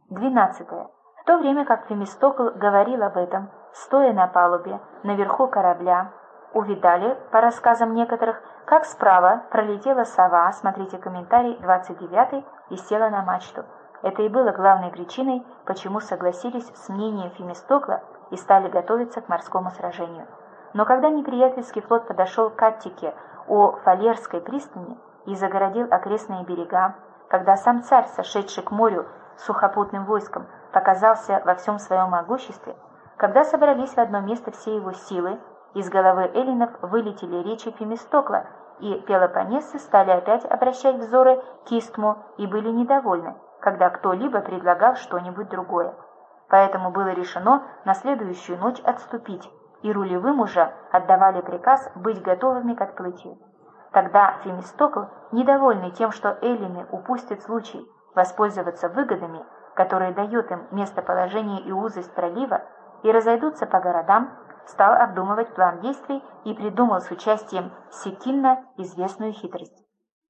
12. В то время как Фемистокл говорил об этом, стоя на палубе, наверху корабля, увидали, по рассказам некоторых, как справа пролетела сова, смотрите комментарий 29, и села на мачту. Это и было главной причиной, почему согласились с мнением Фемистокла и стали готовиться к морскому сражению. Но когда неприятельский флот подошел к Аттике у Фалерской пристани и загородил окрестные берега, когда сам царь, сошедший к морю с сухопутным войском, показался во всем своем могуществе, когда собрались в одно место все его силы, из головы эллинов вылетели речи Фемистокла, и пелопоннесцы стали опять обращать взоры к Истму и были недовольны, когда кто-либо предлагал что-нибудь другое. Поэтому было решено на следующую ночь отступить, и рулевым уже отдавали приказ быть готовыми к отплытию. Тогда Фемистокл, недовольный тем, что эллины упустят случай воспользоваться выгодами, которые дает им местоположение и узость пролива, и разойдутся по городам, стал обдумывать план действий и придумал с участием Секинна известную хитрость.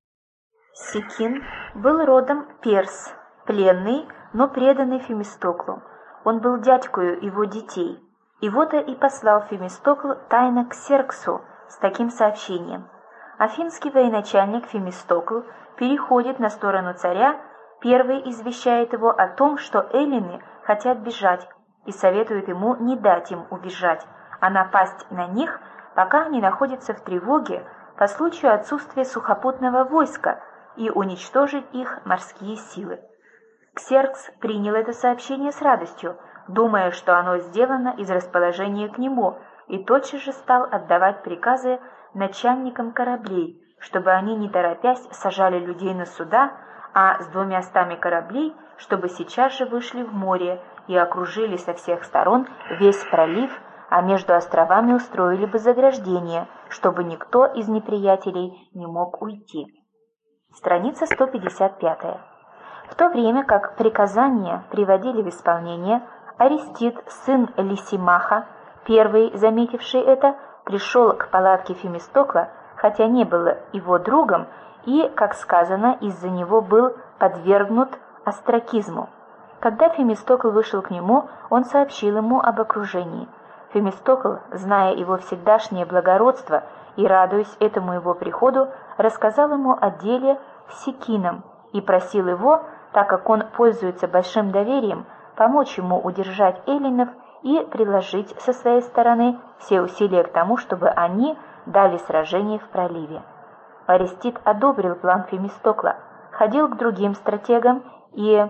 Секин был родом перс, пленный, но преданный Фемистоклу. Он был дядькою его детей. И вот и послал Фемистокл тайно к Ксерксу с таким сообщением. Афинский военачальник Фемистокл переходит на сторону царя, первый извещает его о том, что эллины хотят бежать, и советует ему не дать им убежать, а напасть на них, пока они находятся в тревоге по случаю отсутствия сухопутного войска, и уничтожить их морские силы. Ксеркс принял это сообщение с радостью, думая, что оно сделано из расположения к нему, и тотчас же стал отдавать приказы начальникам кораблей, чтобы они, не торопясь, сажали людей на суда, а с 200 кораблей, чтобы сейчас же вышли в море и окружили со всех сторон весь пролив, а между островами устроили бы заграждение, чтобы никто из неприятелей не мог уйти. Страница 155. В то время как приказания приводили в исполнение, Арестит, сын Лисимаха, первый, заметивший это, пришел к палатке Фемистокла, хотя не был его другом, и, как сказано, из-за него был подвергнут остракизму. Когда Фемистокл вышел к нему, он сообщил ему об окружении. Фемистокл, зная его всегдашнее благородство и радуясь этому его приходу, рассказал ему о деле с Секином и просил его, так как он пользуется большим доверием, помочь ему удержать эллинов и приложить со своей стороны все усилия к тому, чтобы они дали сражение в проливе. Арестит одобрил план Фемистокла, ходил к другим стратегам и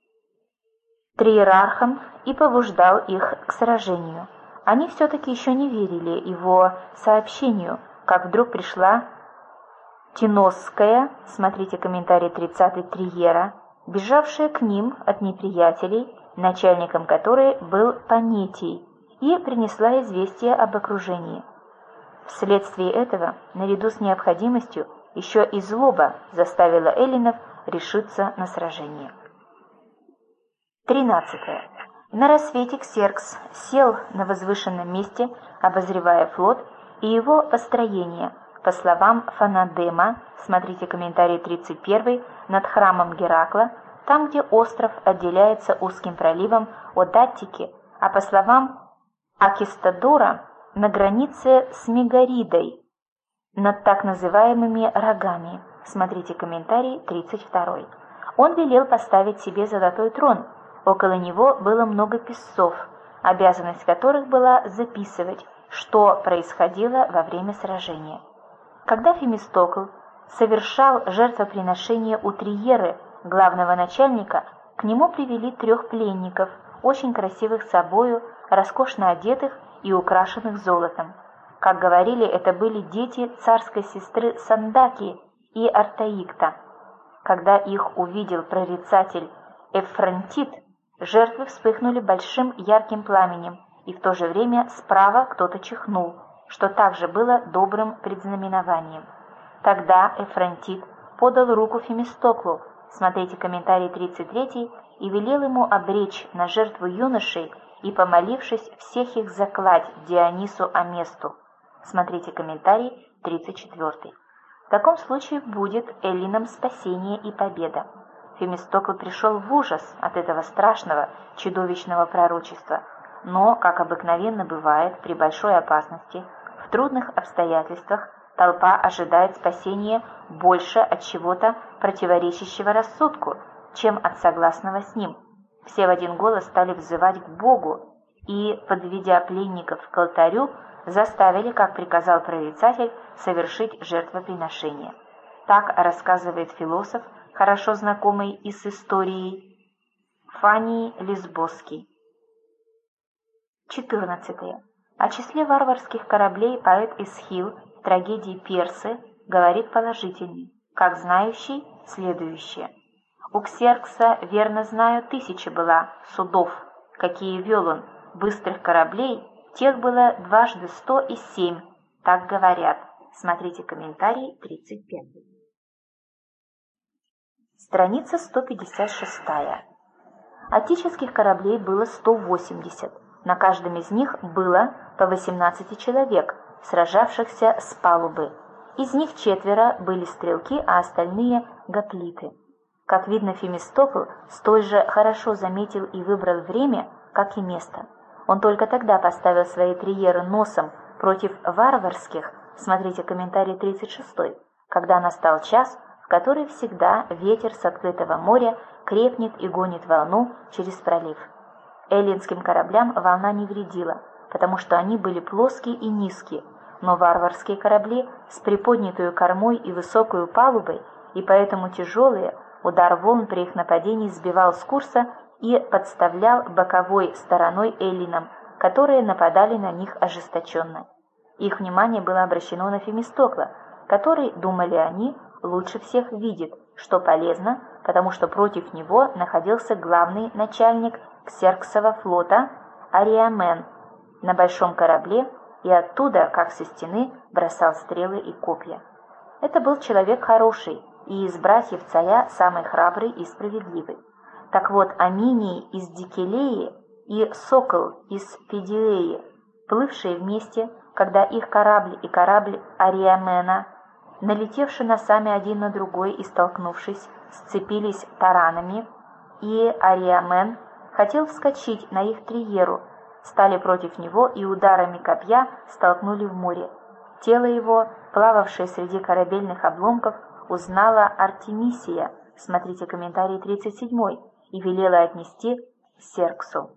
триерархам и побуждал их к сражению. Они все-таки еще не верили его сообщению, как вдруг пришла Тиносская, смотрите комментарий 30 Триера, бежавшая к ним от неприятелей, начальником которой был Панетий, и принесла известие об окружении. Вследствие этого, наряду с необходимостью, еще и злоба заставила эллинов решиться на сражение. 13. На рассвете Ксеркс сел на возвышенном месте, обозревая флот и его построение, по словам Фанадема, смотрите комментарий 31, над храмом Геракла, там, где остров отделяется узким проливом от Аттики, а по словам Акистодора, на границе с Мегаридой, над так называемыми рогами, смотрите комментарий 32. Он велел поставить себе золотой трон, около него было много писцов, обязанность которых была записывать, что происходило во время сражения. Когда Фемистокл совершал жертвоприношение у Триеры, главного начальника, к нему привели 3 пленников, очень красивых собою, роскошно одетых и украшенных золотом. Как говорили, это были дети царской сестры Сандаки и Артаикта. Когда их увидел прорицатель Эфронтит, жертвы вспыхнули большим ярким пламенем, и в то же время справа кто-то чихнул, что также было добрым предзнаменованием. Тогда Эфронтит подал руку Фемистоклу, смотрите комментарий 33, и велел ему обречь на жертву юношей и, помолившись, всех их заклать Дионису Аместу, смотрите комментарий 34. В таком случае будет эллинам спасение и победа. Фемистокл пришел в ужас от этого страшного, чудовищного пророчества, но, как обыкновенно бывает при большой опасности, в трудных обстоятельствах толпа ожидает спасения больше от чего-то противоречащего рассудку, чем от согласного с ним. Все в один голос стали взывать к Богу и, подведя пленников к алтарю, заставили, как приказал прорицатель, совершить жертвоприношение. Так рассказывает философ, хорошо знакомый и с историей, Фаний Лесбосский. 14. О числе варварских кораблей поэт Эсхил в трагедии «Персы» говорит положительней, как знающий следующее. «У Ксеркса, верно знаю, 1000 была судов, какие вел он, быстрых кораблей, тех было 2 × 107, так говорят». Смотрите комментарий 35. Страница 156. Отеческих кораблей было 180. На каждом из них было по 18 человек, сражавшихся с палубы. Из них 4 были стрелки, а остальные — гоплиты. Как видно, Фемистокл столь же хорошо заметил и выбрал время, как и место. Он только тогда поставил свои триеры носом против варварских, смотрите комментарий 36, когда настал час, в который всегда ветер с открытого моря крепнет и гонит волну через пролив. Эллинским кораблям волна не вредила, потому что они были плоские и низкие, но варварские корабли с приподнятой кормой и высокой палубой, и поэтому тяжелые, удар волн при их нападении сбивал с курса и подставлял боковой стороной эллинам, которые нападали на них ожесточенно. Их внимание было обращено на Фемистокла, который, думали они, лучше всех видит, что полезно, потому что против него находился главный начальник Ксерксова флота Ариамен на большом корабле и оттуда, как со стены, бросал стрелы и копья. Это был человек хороший и из братьев царя самый храбрый и справедливый. Так вот, Аминий из Дикелеи и Сокол из Педиеи, плывшие вместе, когда их корабль и корабль Ариамена, налетевши носами один на другой и столкнувшись, сцепились таранами, и Ариамен хотел вскочить на их триеру, стали против него и ударами копья столкнули в море. Тело его, плававшее среди корабельных обломков, узнала Артемисия, смотрите комментарий 37, и велела отнести Серксу.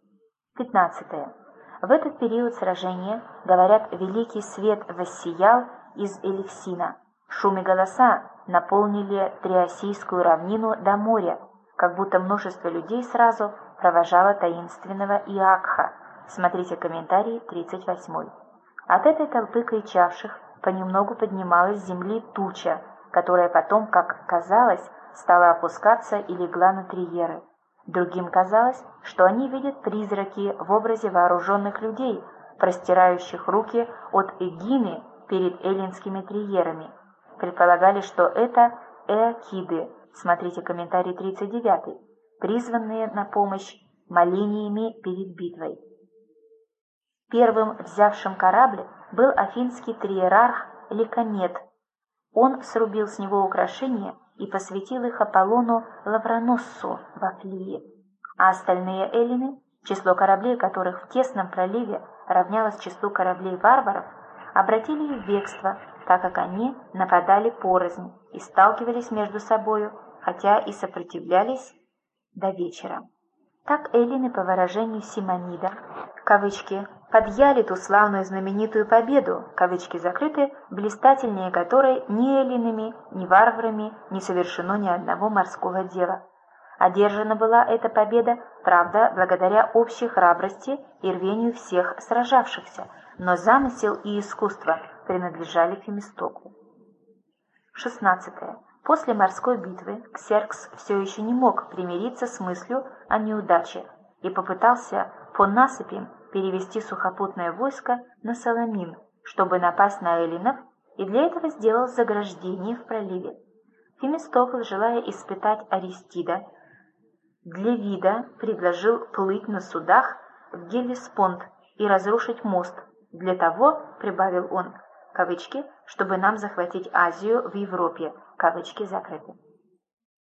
15. В этот период сражения, говорят, великий свет воссиял из Элевсина. Шум и голоса наполнили Триасийскую равнину до моря, как будто множество людей сразу провожало таинственного Иакха. Смотрите комментарий 38. От этой толпы кричавших понемногу поднималась с земли туча, которая потом, как казалось, стала опускаться и легла на триеры. Другим казалось, что они видят призраки в образе вооруженных людей, простирающих руки от Эгины перед эллинскими триерами. Предполагали, что это эакиды, смотрите комментарий 39, призванные на помощь молениями перед битвой. Первым взявшим корабль был афинский триерарх Ликомет. Он срубил с него украшения и посвятил их Аполлону Лавроноссу во Флии, а остальные эллины, число кораблей которых в тесном проливе равнялось числу кораблей варваров, обратили их в бегство, так как они нападали порознь и сталкивались между собою, хотя и сопротивлялись до вечера. Так эллины, по выражению Симонида, кавычки, подъяли ту славную знаменитую победу, кавычки закрыты, блистательнее которой ни эллинами, ни варварами не совершено ни одного морского дела. Одержана была эта победа, правда, благодаря общей храбрости и рвению всех сражавшихся, но замысел и искусство принадлежали Фемистоклу. 16. После морской битвы Ксеркс все еще не мог примириться с мыслью о неудаче и попытался по насыпям перевести сухопутное войско на Саламин, чтобы напасть на эллинов, и для этого сделал заграждение в проливе. Фемистокл, желая испытать Аристида, для вида предложил плыть на судах в Геллеспонд и разрушить мост. Для того, прибавил он, кавычки, чтобы нам захватить Азию в Европе, кавычки закрыты.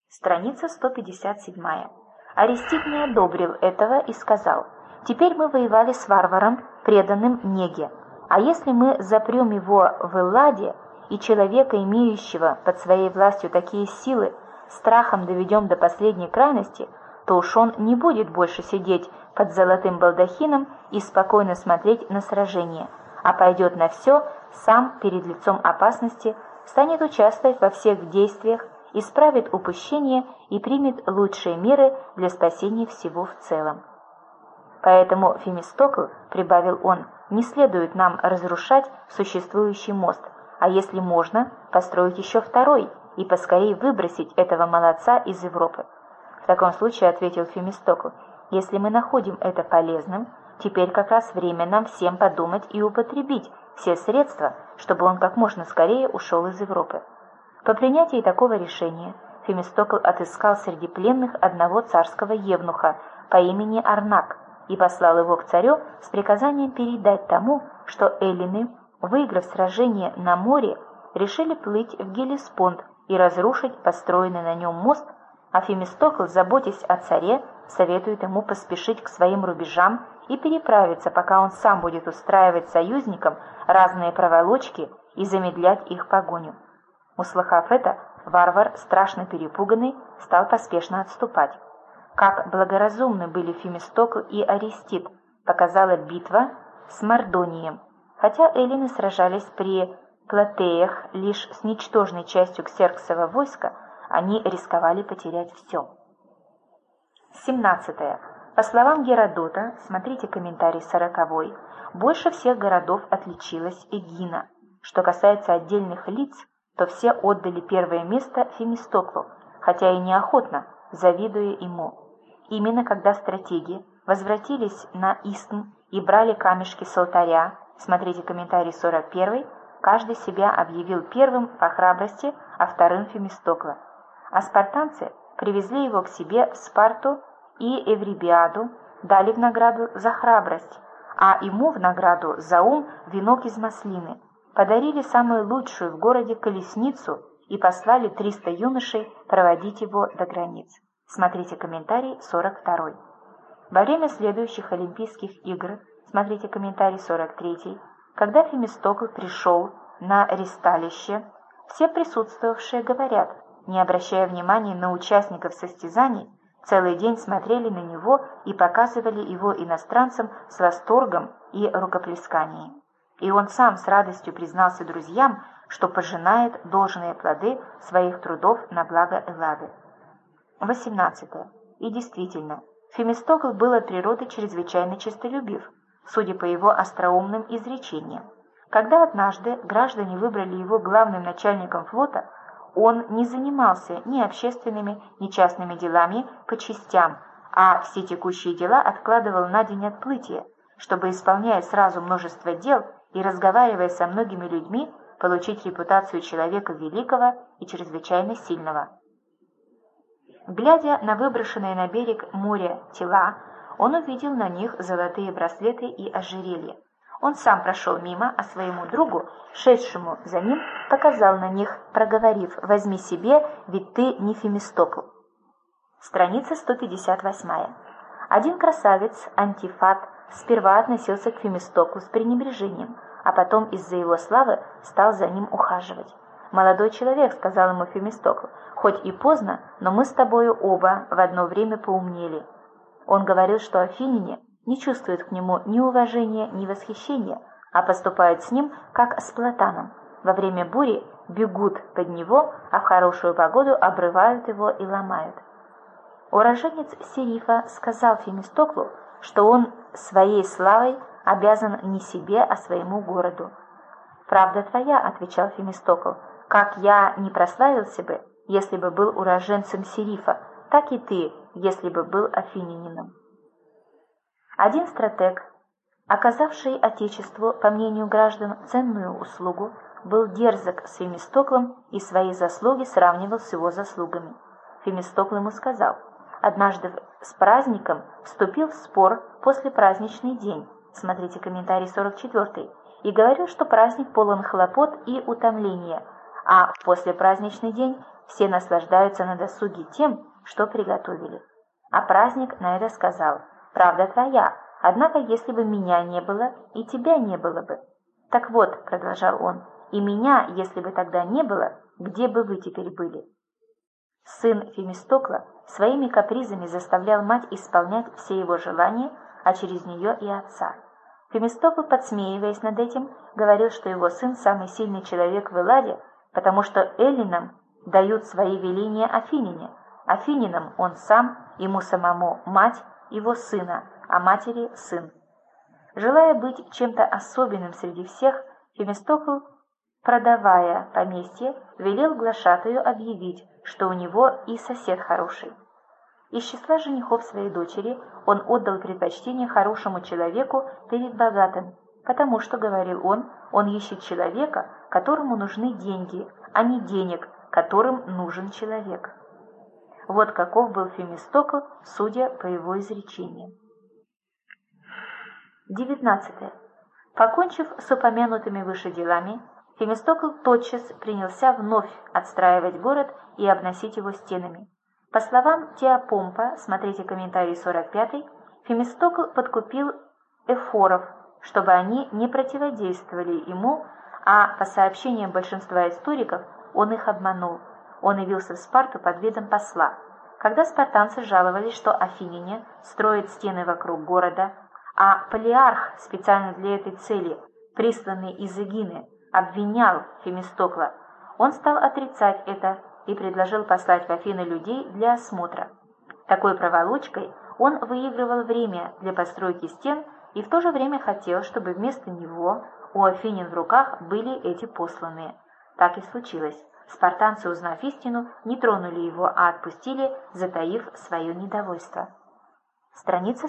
Страница 157. Аристид не одобрил этого и сказал: «Теперь мы воевали с варваром, преданным неге, а если мы запрем его в Элладе и человека, имеющего под своей властью такие силы, страхом доведем до последней крайности, то уж он не будет больше сидеть под золотым балдахином и спокойно смотреть на сражение, а пойдет на все сам перед лицом опасности, станет участвовать во всех действиях, исправит упущение и примет лучшие меры для спасения всего в целом. Поэтому, Фемистокл, прибавил он, не следует нам разрушать существующий мост, а если можно, построить еще второй и поскорее выбросить этого молодца из Европы. В таком случае, ответил Фемистокл, если мы находим это полезным, теперь как раз время нам всем подумать и употребить все средства, чтобы он как можно скорее ушел из Европы. По принятии такого решения Фемистокл отыскал среди пленных одного царского евнуха по имени Арнак и послал его к царю с приказанием передать тому, что эллины, выиграв сражение на море, решили плыть в Геллеспонд и разрушить построенный на нем мост, а Фемистокл, заботясь о царе, советует ему поспешить к своим рубежам и переправиться, пока он сам будет устраивать союзникам разные проволочки и замедлять их погоню. Услыхав это, варвар, страшно перепуганный, стал поспешно отступать. Как благоразумны были Фемистокл и Аристид, показала битва с Мардонием. Хотя эллины сражались при Платеях лишь с ничтожной частью ксерксового войска, они рисковали потерять все. 17. По словам Геродота, смотрите комментарий 40, больше всех городов отличилась Эгина. Что касается отдельных лиц, то все отдали первое место Фемистоклу, хотя и неохотно, завидуя ему. Именно когда стратеги возвратились на Истм и брали камешки с алтаря, смотрите комментарий 41, каждый себя объявил первым по храбрости, а вторым Фемистокла. А спартанцы привезли его к себе в Спарту и Эврибиаду, дали в награду за храбрость, а ему в награду за ум венок из маслины, подарили самую лучшую в городе колесницу и послали 300 юношей проводить его до границ. Смотрите комментарий 42. Во время следующих Олимпийских игр, смотрите комментарий 43, когда Фемистокл пришел на ристалище, все присутствовавшие говорят, не обращая внимания на участников состязаний, целый день смотрели на него и показывали его иностранцам с восторгом и рукоплесканием. И он сам с радостью признался друзьям, что пожинает должные плоды своих трудов на благо Эллады. 18. И действительно, Фемистокл был от природы чрезвычайно честолюбив, судя по его остроумным изречениям. Когда однажды граждане выбрали его главным начальником флота, он не занимался ни общественными, ни частными делами по частям, а все текущие дела откладывал на день отплытия, чтобы, исполняя сразу множество дел и разговаривая со многими людьми, получить репутацию человека великого и чрезвычайно сильного. Глядя на выброшенные на берег моря тела, он увидел на них золотые браслеты и ожерелья. Он сам прошел мимо, а своему другу, шедшему за ним, показал на них, проговорив: «Возьми себе, ведь ты не Фемистокл». Страница 158. Один красавец, Антифат, сперва относился к Фемистоклу с пренебрежением, а потом из-за его славы стал за ним ухаживать. «Молодой человек», — сказал ему Фемистокл, — «хоть и поздно, но мы с тобою оба в одно время поумнели». Он говорил, что афиняне не чувствуют к нему ни уважения, ни восхищения, а поступают с ним, как с Платаном. Во время бури бегут под него, а в хорошую погоду обрывают его и ломают. Уроженец Сирифа сказал Фемистоклу, что он своей славой обязан не себе, а своему городу. «Правда твоя», — отвечал Фемистокл, — «как я не прославился бы, если бы был уроженцем Сирифа, так и ты, если бы был афинянином». Один стратег, оказавший Отечеству, по мнению граждан, ценную услугу, был дерзок с Фемистоклом и свои заслуги сравнивал с его заслугами. Фемистокл ему сказал: «Однажды с праздником вступил в спор после праздничный день», смотрите комментарий 44, и говорил, что праздник полон хлопот и утомления, а в послепраздничный день все наслаждаются на досуге тем, что приготовили. А праздник на это сказал: «Правда твоя, однако если бы меня не было, и тебя не было бы». «Так вот», — продолжал он, — «и меня, если бы тогда не было, где бы вы теперь были?» Сын Фемистокла своими капризами заставлял мать исполнять все его желания, а через нее и отца. Фемистокл, подсмеиваясь над этим, говорил, что его сын самый сильный человек в Элладе, потому что эллинам дают свои веления афиняне, афининам он сам, ему самому мать, его сына, а матери сын. Желая быть чем-то особенным среди всех, Фемистокл, продавая поместье, велел глашатаю объявить, что у него и сосед хороший. Из числа женихов своей дочери он отдал предпочтение хорошему человеку перед богатым, потому что, говорил он ищет человека, которому нужны деньги, а не денег, которым нужен человек. Вот каков был Фемистокл, судя по его изречениям. 19. Покончив с упомянутыми выше делами, Фемистокл тотчас принялся вновь отстраивать город и обносить его стенами. По словам Теопомпа, смотрите комментарий 45, Фемистокл подкупил эфоров, чтобы они не противодействовали ему, а по сообщениям большинства историков он их обманул. Он явился в Спарту под видом посла. Когда спартанцы жаловались, что афиняне строят стены вокруг города, а Полиарх, специально для этой цели, присланный из Эгины, обвинял Фемистокла, он стал отрицать это и предложил послать в Афины людей для осмотра. Такой проволочкой он выигрывал время для постройки стен и в то же время хотел, чтобы вместо него у афинян в руках были эти посланные. Так и случилось. Спартанцы, узнав истину, не тронули его, а отпустили, затаив свое недовольство. Страница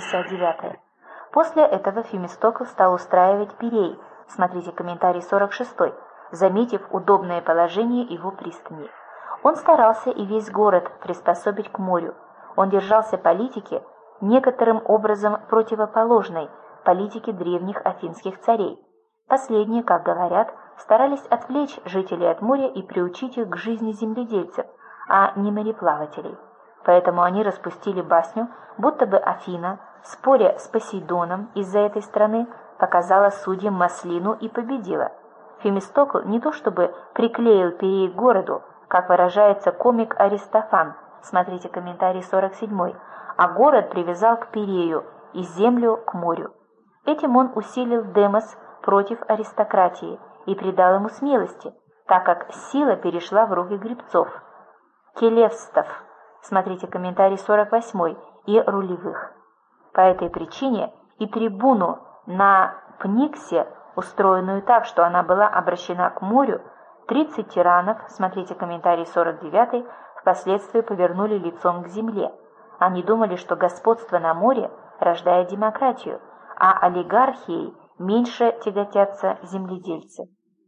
159. После этого Фемистокл стал устраивать пирей, смотрите комментарий 46, заметив удобное положение его пристани. Он старался и весь город приспособить к морю. Он держался политики, некоторым образом противоположной политике древних афинских царей. Последние, как говорят, старались отвлечь жителей от моря и приучить их к жизни земледельцев, а не мореплавателей. Поэтому они распустили басню, будто бы Афина, споря с Посейдоном из-за этой страны, показала судьям маслину и победила. Фемистокл не то чтобы приклеил Пирей к городу, как выражается комик Аристофан, смотрите комментарий 47, а город привязал к Пирею и землю к морю. Этим он усилил демос против аристократии и придал ему смелости, так как сила перешла в руки гребцов, келевстов, смотрите комментарий 48, и рулевых. По этой причине и трибуну на Пниксе, устроенную так, что она была обращена к морю, 30 тиранов, смотрите комментарий 49, впоследствии повернули лицом к земле. Они думали, что господство на море рождает демократию, а олигархией меньше тяготятся земледельцы.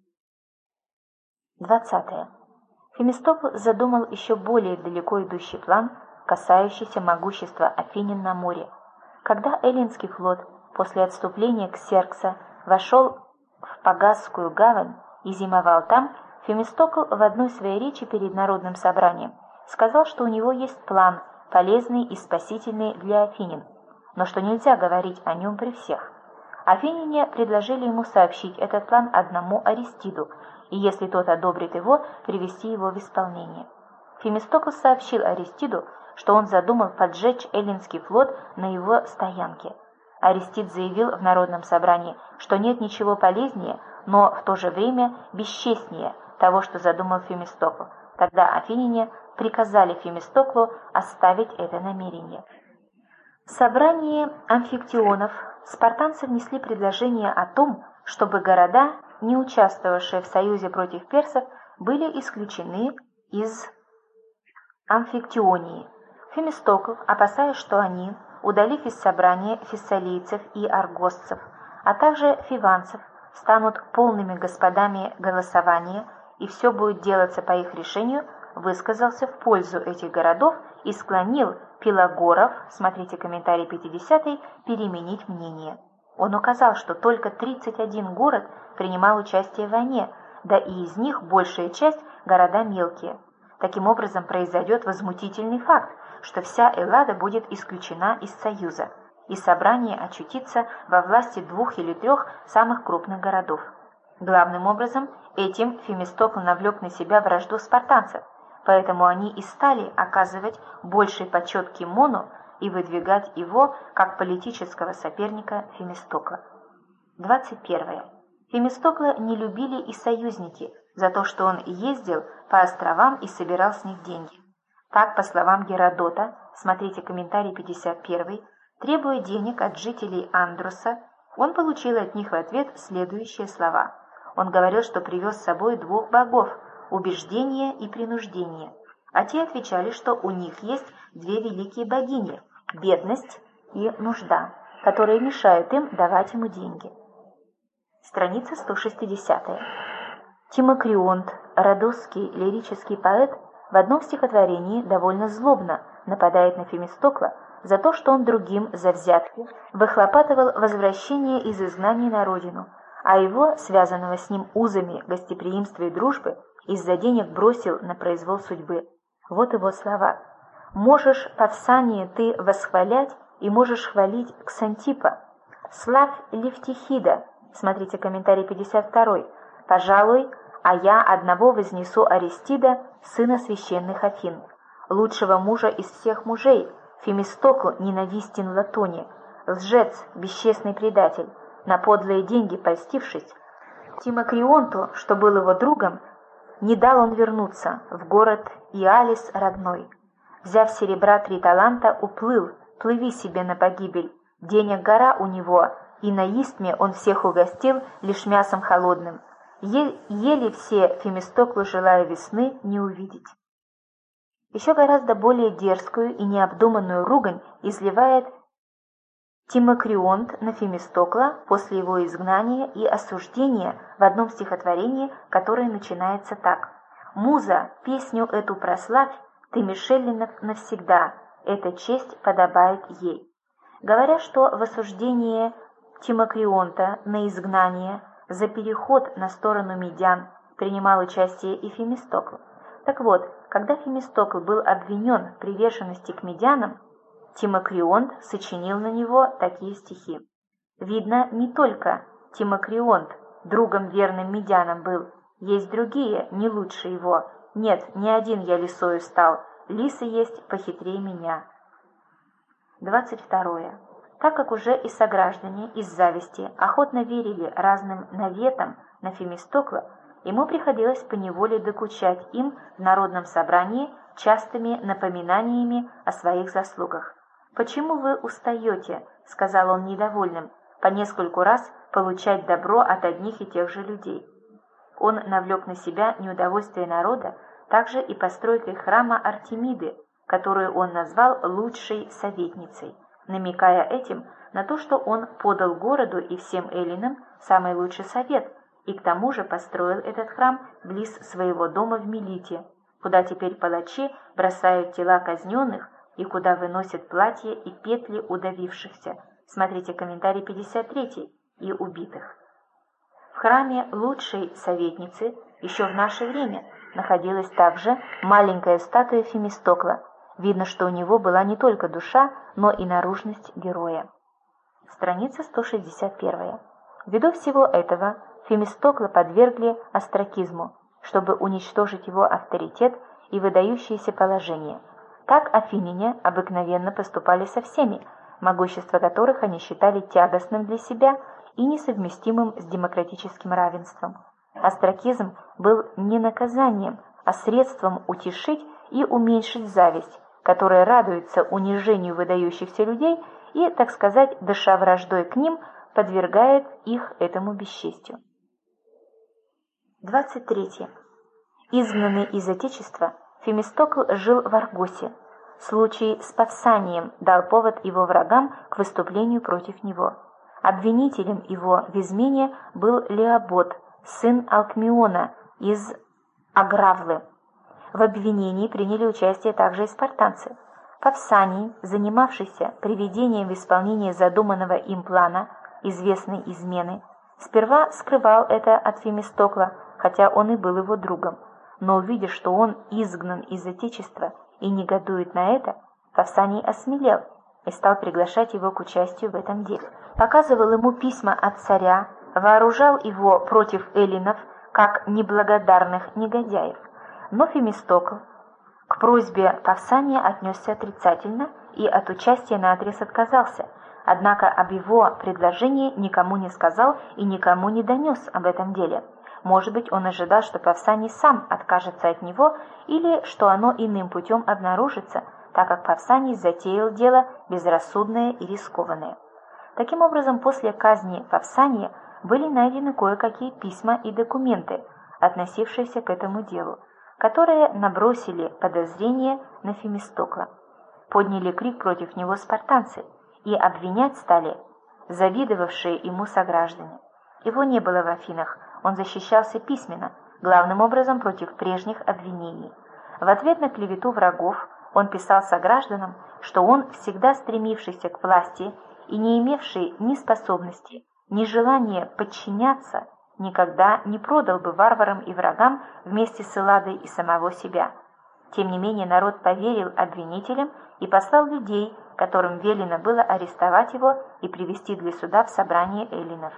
20. Фемистокл задумал еще более далеко идущий план, касающийся могущества афинян на море. Когда эллинский флот после отступления Ксеркса вошел в Пагасскую гавань и зимовал там, Фемистокл в одной своей речи перед народным собранием сказал, что у него есть план, полезный и спасительный для афинян, но что нельзя говорить о нем при всех. Афиняне предложили ему сообщить этот план одному Аристиду, и если тот одобрит его, привести его в исполнение. Фемистокл сообщил Аристиду, что он задумал поджечь эллинский флот на его стоянке. Аристид заявил в народном собрании, что нет ничего полезнее, но в то же время бесчестнее того, что задумал Фемистокл. Тогда афиняне приказали Фемистоклу оставить это намерение. В собрании амфиктионов спартанцы внесли предложение о том, чтобы города, не участвовавшие в союзе против персов, были исключены из амфиктионии. Фемистокл, опасаясь, что они, удалив из собрания фессалийцев и аргосцев, а также фиванцев, станут полными господами голосования, и все будет делаться по их решению, высказался в пользу этих городов и склонил Пелагоров, смотрите комментарий 50, переменить мнение. Он указал, что только 31 город принимал участие в войне, да и из них большая часть города мелкие. Таким образом произойдет возмутительный факт, что вся Эллада будет исключена из союза, и собрание очутится во власти 2 или 3 самых крупных городов. Главным образом, этим Фемистокл навлек на себя вражду спартанцев, поэтому они и стали оказывать больший почет Кимону и выдвигать его как политического соперника Фемистокла. 21. Фемистокла не любили и союзники за то, что он ездил по островам и собирал с них деньги. Так, по словам Геродота, смотрите комментарий 51, требуя денег от жителей Андруса, он получил от них в ответ следующие слова. Он говорил, что привез с собой 2 богов – убеждение и принуждение, а те отвечали, что у них есть 2 великие богини – бедность и нужда, которые мешают им давать ему деньги. Страница 160. Тимокрионт, родосский лирический поэт, в одном стихотворении довольно злобно нападает на Фемистокла за то, что он другим за взятки выхлопатывал возвращение из изгнания на родину, а его, связанного с ним узами гостеприимства и дружбы, из-за денег бросил на произвол судьбы. Вот его слова. «Можешь Павсание ты восхвалять, и можешь хвалить Ксантипа. Славь Левтихида». Смотрите комментарий 52. «Пожалуй, а я одного вознесу Аристида, сына священных Афин, лучшего мужа из всех мужей, Фемистокл ненавистен Латоне, лжец, бесчестный предатель, на подлые деньги польстившись. Тимокрионту, что был его другом, не дал он вернуться в город Иалис родной. Взяв серебра 3 таланта, уплыл, плыви себе на погибель, денег гора у него, и на Истме он всех угостил лишь мясом холодным. Ели все Фемистоклу, желая весны, не увидеть». Еще гораздо более дерзкую и необдуманную ругань изливает Тимокрионт на Фемистокла после его изгнания и осуждения в одном стихотворении, которое начинается так. «Муза, песню эту прославь, ты Мишелина навсегда, эта честь подобает ей». Говоря, что в осуждении Тимокрионта на изгнание за переход на сторону медян принимал участие и Фемистокл. Так вот, когда Фемистокл был обвинен в приверженности к медянам, Тимокрионт сочинил на него такие стихи. Видно, не только Тимокрионт другом верным медянам был, есть другие, не лучше его. Нет, не один я лисою стал, лисы есть похитрее меня. 22. Так как уже и сограждане из зависти охотно верили разным наветам на Фемистокла, ему приходилось поневоле докучать им в народном собрании частыми напоминаниями о своих заслугах. «Почему вы устаете, — сказал он недовольным, — по нескольку раз получать добро от одних и тех же людей?» Он навлек на себя неудовольствие народа также и постройкой храма Артемиды, которую он назвал лучшей советницей, намекая этим на то, что он подал городу и всем эллинам самый лучший совет, и к тому же построил этот храм близ своего дома в Милите, куда теперь палачи бросают тела казненных и куда выносят платья и петли удавившихся. Смотрите комментарий 53, и убитых. В храме лучшей советницы еще в наше время находилась также маленькая статуя Фемистокла. Видно, что у него была не только душа, но и наружность героя. Страница 161. Ввиду всего этого Фемистокла подвергли остракизму, чтобы уничтожить его авторитет и выдающееся положение. Так афиняне обыкновенно поступали со всеми, могущество которых они считали тягостным для себя и несовместимым с демократическим равенством. Остракизм был не наказанием, а средством утешить и уменьшить зависть, которая радуется унижению выдающихся людей и, так сказать, дыша враждой к ним, подвергает их этому бесчестью. 23. Изгнанный из Отечества, Фемистокл жил в Аргосе. Случай с Павсанием дал повод его врагам к выступлению против него. Обвинителем его в измене был Леобот, сын Алкмеона из Агравлы. В обвинении приняли участие также и спартанцы. Павсаний, занимавшийся приведением в исполнение задуманного им плана, известной измены, сперва скрывал это от Фемистокла, хотя он и был его другом. но увидев, что он изгнан из Отечества и негодует на это, Павсаний осмелел и стал приглашать его к участию в этом деле. Показывал ему письма от царя, вооружал его против эллинов, как неблагодарных негодяев. Но Фемистокл к просьбе Павсания отнесся отрицательно и от участия наотрез отказался, однако об его предложении никому не сказал и никому не донес об этом деле. Может быть, он ожидал, что Павсаний сам откажется от него или что оно иным путем обнаружится, так как Павсаний затеял дело безрассудное и рискованное. Таким образом, после казни Павсания были найдены кое-какие письма и документы, относившиеся к этому делу, которые набросили подозрения на Фемистокла. Подняли крик против него спартанцы, и обвинять стали завидовавшие ему сограждане. Его не было в Афинах, он защищался письменно, главным образом против прежних обвинений. В ответ на клевету врагов он писал согражданам, что он, всегда стремившийся к власти и не имевший ни способности, ни желания подчиняться, никогда не продал бы варварам и врагам вместе с Элладой и самого себя. Тем не менее народ поверил обвинителям и послал людей, которым велено было арестовать его и привести для суда в собрание эллинов.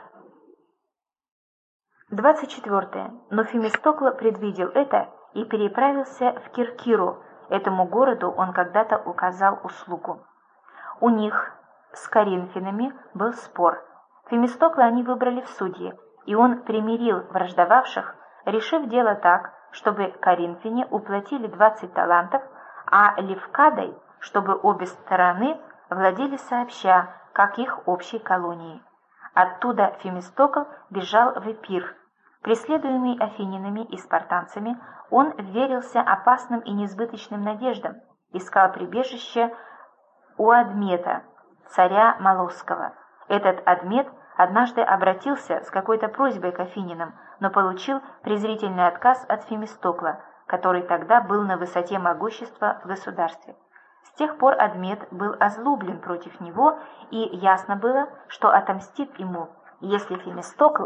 24. Но Фемистокл предвидел это и переправился в Киркиру. Этому городу он когда-то указал услугу. У них с коринфянами был спор. Фемистокла они выбрали в судьи, и он примирил враждовавших, решив дело так, чтобы коринфяне уплатили 20 талантов, а Левкадой, чтобы обе стороны владели сообща, как их общей колонией. Оттуда Фемистокл бежал в Эпир. Преследуемый афининами и спартанцами, он верился опасным и несбыточным надеждам, искал прибежище у Адмета, царя Молосского. Этот Адмет однажды обратился с какой-то просьбой к афининам, но получил презрительный отказ от Фемистокла, который тогда был на высоте могущества в государстве. С тех пор Адмет был озлоблен против него, и ясно было, что отомстит ему, если Фемистокл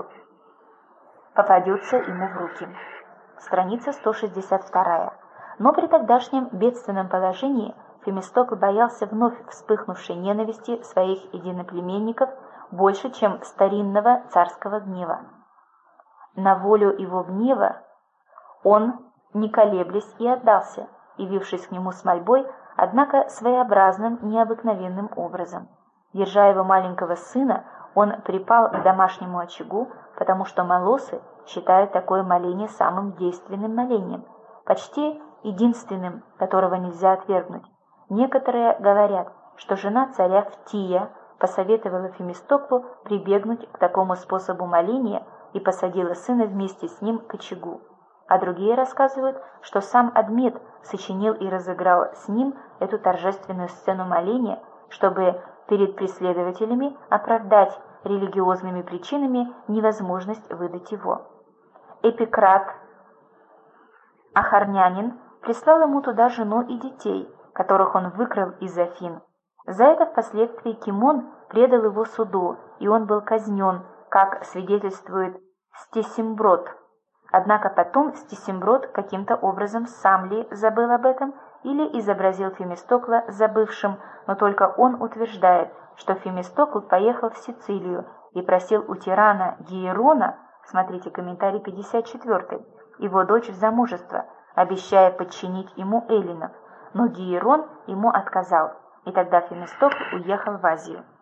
попадется ему в руки. Страница 162. Но при тогдашнем бедственном положении Фемистокл боялся вновь вспыхнувшей ненависти своих единоплеменников больше, чем старинного царского гнева. На волю его гнева он, не колеблясь, и отдался, явившись к нему с мольбой, однако своеобразным, необыкновенным образом. Держа его маленького сына, он припал к домашнему очагу, потому что молосы считают такое моление самым действенным молением, почти единственным, которого нельзя отвергнуть. Некоторые говорят, что жена царя Фтия посоветовала Фемистоклу прибегнуть к такому способу моления и посадила сына вместе с ним к очагу. А другие рассказывают, что сам Адмет сочинил и разыграл с ним эту торжественную сцену моления, чтобы перед преследователями оправдать религиозными причинами невозможность выдать его. Эпикрат, ахарнянин, прислал ему туда жену и детей, которых он выкрал из Афин. За это впоследствии Кимон предал его суду, и он был казнен, как свидетельствует Стесимброд. Однако потом Стесимброд каким-то образом сам ли забыл об этом или изобразил Фемистокла забывшим, но только он утверждает, что Фемистокл поехал в Сицилию и просил у тирана Гиерона, смотрите комментарий 54, его дочь в замужество, обещая подчинить ему эллинов, но Гиерон ему отказал, и тогда Фемистокл уехал в Азию.